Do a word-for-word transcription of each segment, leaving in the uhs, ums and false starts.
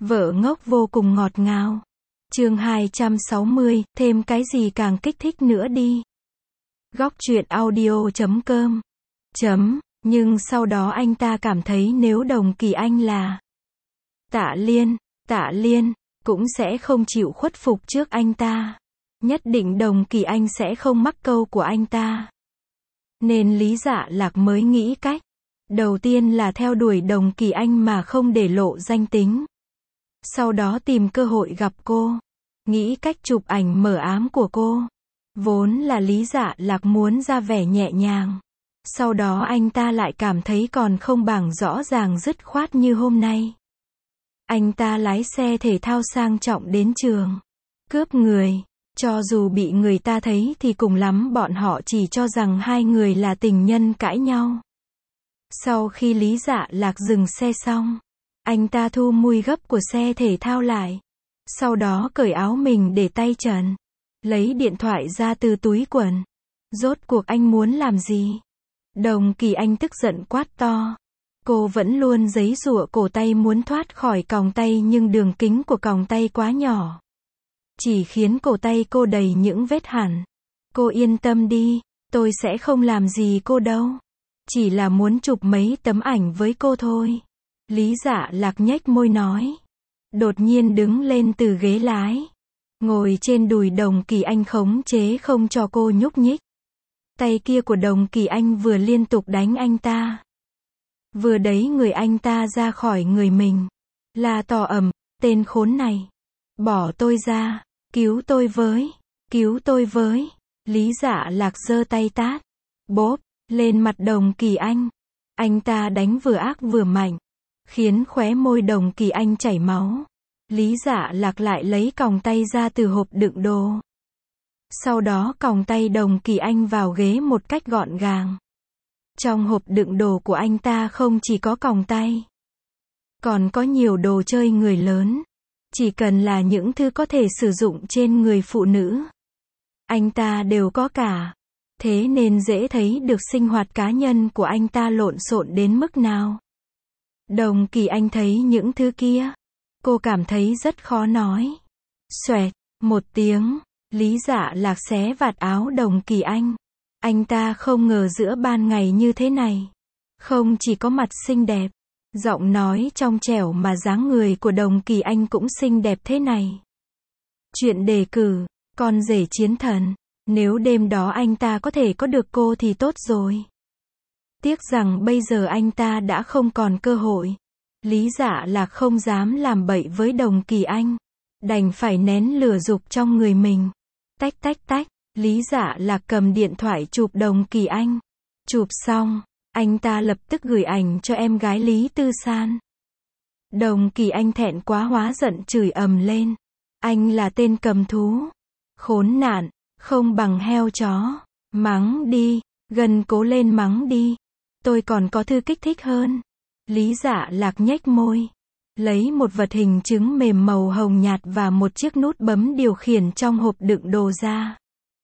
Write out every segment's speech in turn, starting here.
Vợ ngốc vô cùng ngọt ngào. Chương hai trăm sáu mươi, thêm cái gì càng kích thích nữa đi. Góc truyện audio chấm com. Chấm, nhưng sau đó anh ta cảm thấy nếu Đồng Kỳ Anh là Tạ Liên, Tạ Liên cũng sẽ không chịu khuất phục trước anh ta. Nhất định Đồng Kỳ Anh sẽ không mắc câu của anh ta. Nên Lý Dạ Lạc mới nghĩ cách. Đầu tiên là theo đuổi Đồng Kỳ Anh mà không để lộ danh tính. Sau đó tìm cơ hội gặp cô. Nghĩ cách chụp ảnh mờ ám của cô. Vốn là Lý Dạ Lạc muốn ra vẻ nhẹ nhàng. Sau đó anh ta lại cảm thấy còn không bằng rõ ràng dứt khoát như hôm nay. Anh ta lái xe thể thao sang trọng đến trường. Cướp người. Cho dù bị người ta thấy thì cùng lắm bọn họ chỉ cho rằng hai người là tình nhân cãi nhau. Sau khi Lý Dạ Lạc dừng xe xong, anh ta thu mui gấp của xe thể thao lại. Sau đó cởi áo mình để tay trần. Lấy điện thoại ra từ túi quần. Rốt cuộc anh muốn làm gì? Đồng Kỳ Anh tức giận quát to. Cô vẫn luôn giãy giụa cổ tay muốn thoát khỏi còng tay nhưng đường kính của còng tay quá nhỏ. Chỉ khiến cổ tay cô đầy những vết hằn. Cô yên tâm đi, tôi sẽ không làm gì cô đâu. Chỉ là muốn chụp mấy tấm ảnh với cô thôi. Lý Dạ Lạc nhếch môi nói. Đột nhiên đứng lên từ ghế lái. Ngồi trên đùi Đồng Kỳ Anh khống chế không cho cô nhúc nhích. Tay kia của Đồng Kỳ Anh vừa liên tục đánh anh ta. Vừa đẩy người anh ta ra khỏi người mình. La to ầm, tên khốn này. Bỏ tôi ra, cứu tôi với, cứu tôi với. Lý Dạ Lạc giơ tay tát. Bốp, lên mặt Đồng Kỳ Anh. Anh ta đánh vừa ác vừa mạnh. Khiến khóe môi Đồng Kỳ Anh chảy máu. Lý Dạ Lạc lại lấy còng tay ra từ hộp đựng đồ. Sau đó còng tay Đồng Kỳ Anh vào ghế một cách gọn gàng. Trong hộp đựng đồ của anh ta không chỉ có còng tay. Còn có nhiều đồ chơi người lớn. Chỉ cần là những thứ có thể sử dụng trên người phụ nữ. Anh ta đều có cả. Thế nên dễ thấy được sinh hoạt cá nhân của anh ta lộn xộn đến mức nào. Đồng Kỳ Anh thấy những thứ kia. Cô cảm thấy rất khó nói. Xoẹt, một tiếng, Lý Dạ Lạc xé vạt áo Đồng Kỳ Anh. Anh ta không ngờ giữa ban ngày như thế này. Không chỉ có mặt xinh đẹp. Giọng nói trong trẻo mà dáng người của Đồng Kỳ Anh cũng xinh đẹp thế này. Chuyện đề cử, con rể chiến thần. Nếu đêm đó anh ta có thể có được cô thì tốt rồi. Tiếc rằng bây giờ anh ta đã không còn cơ hội. Lý Dạ Lạc không dám làm bậy với Đồng Kỳ Anh. Đành phải nén lửa dục trong người mình. Tách tách tách, Lý Dạ Lạc cầm điện thoại chụp Đồng Kỳ Anh. Chụp xong, anh ta lập tức gửi ảnh cho em gái Lý Tư San. Đồng Kỳ Anh thẹn quá hóa giận chửi ầm lên. Anh là tên cầm thú. Khốn nạn, không bằng heo chó. Mắng đi, gần cố lên mắng đi. Tôi còn có thư kích thích hơn. Lý Dạ Lạc nhếch môi. Lấy một vật hình trứng mềm màu hồng nhạt và một chiếc nút bấm điều khiển trong hộp đựng đồ ra.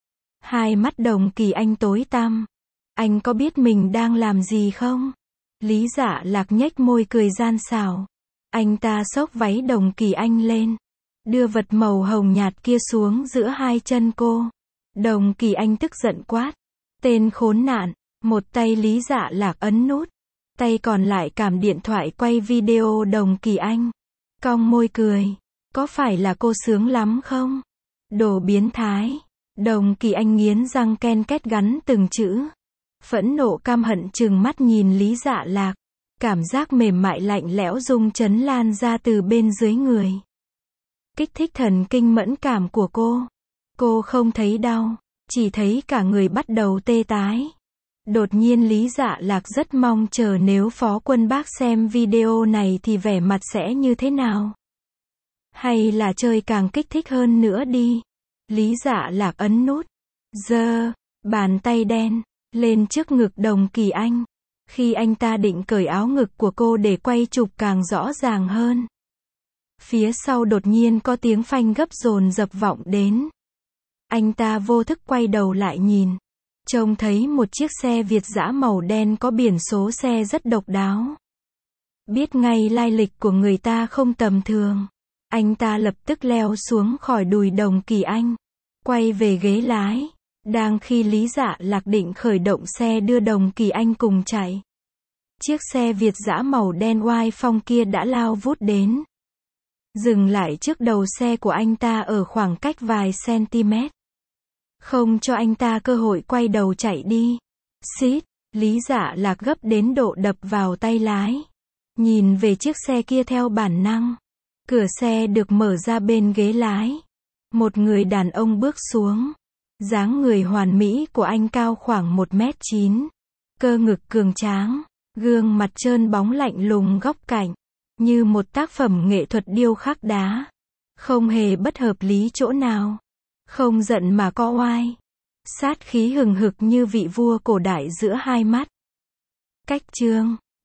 Hai mắt Đồng Kỳ Anh tối tăm. Anh có biết mình đang làm gì không? Lý Dạ Lạc nhếch môi cười gian xảo. Anh ta xốc váy Đồng Kỳ Anh lên. Đưa vật màu hồng nhạt kia xuống giữa hai chân cô. Đồng Kỳ Anh tức giận quát. Tên khốn nạn. Một tay Lý Dạ Lạc ấn nút. Tay còn lại cầm điện thoại quay video Đồng Kỳ Anh. Cong môi cười. Có phải là cô sướng lắm không? Đồ biến thái. Đồng Kỳ Anh nghiến răng ken két gắn từng chữ. Phẫn nộ căm hận trừng mắt nhìn Lý Dạ Lạc. Cảm giác mềm mại lạnh lẽo rung chấn lan ra từ bên dưới người. Kích thích thần kinh mẫn cảm của cô. Cô không thấy đau, chỉ thấy cả người bắt đầu tê tái. Đột nhiên Lý Dạ Lạc rất mong chờ nếu Phó Quân Bác xem video này thì vẻ mặt sẽ như thế nào. Hay là chơi càng kích thích hơn nữa đi. Lý Dạ Lạc ấn nút. Giơ bàn tay đen lên trước ngực Đồng Kỳ Anh. Khi anh ta định cởi áo ngực của cô để quay chụp càng rõ ràng hơn. Phía sau đột nhiên có tiếng phanh gấp dồn dập vọng đến. Anh ta vô thức quay đầu lại nhìn. Trông thấy một chiếc xe Việt dã màu đen có biển số xe rất độc đáo. Biết ngay lai lịch của người ta không tầm thường. Anh ta lập tức leo xuống khỏi đùi Đồng Kỳ Anh, quay về ghế lái. Đang khi Lý Dạ Lạc định khởi động xe đưa Đồng Kỳ Anh cùng chạy, chiếc xe Việt dã màu đen oai phong kia đã lao vút đến, dừng lại trước đầu xe của anh ta ở khoảng cách vài cm, không cho anh ta cơ hội quay đầu chạy đi. Xít, Lý Dạ Lạc gấp đến độ đập vào tay lái, nhìn về chiếc xe kia theo bản năng. Cửa xe được mở ra, bên ghế lái, một người đàn ông bước xuống. Dáng người hoàn mỹ của anh cao khoảng một mét chín, cơ ngực cường tráng, gương mặt trơn bóng lạnh lùng góc cạnh, như một tác phẩm nghệ thuật điêu khắc đá. Không hề bất hợp lý chỗ nào. Không giận mà có oai. Sát khí hừng hực như vị vua cổ đại giữa hai mắt. Cách chương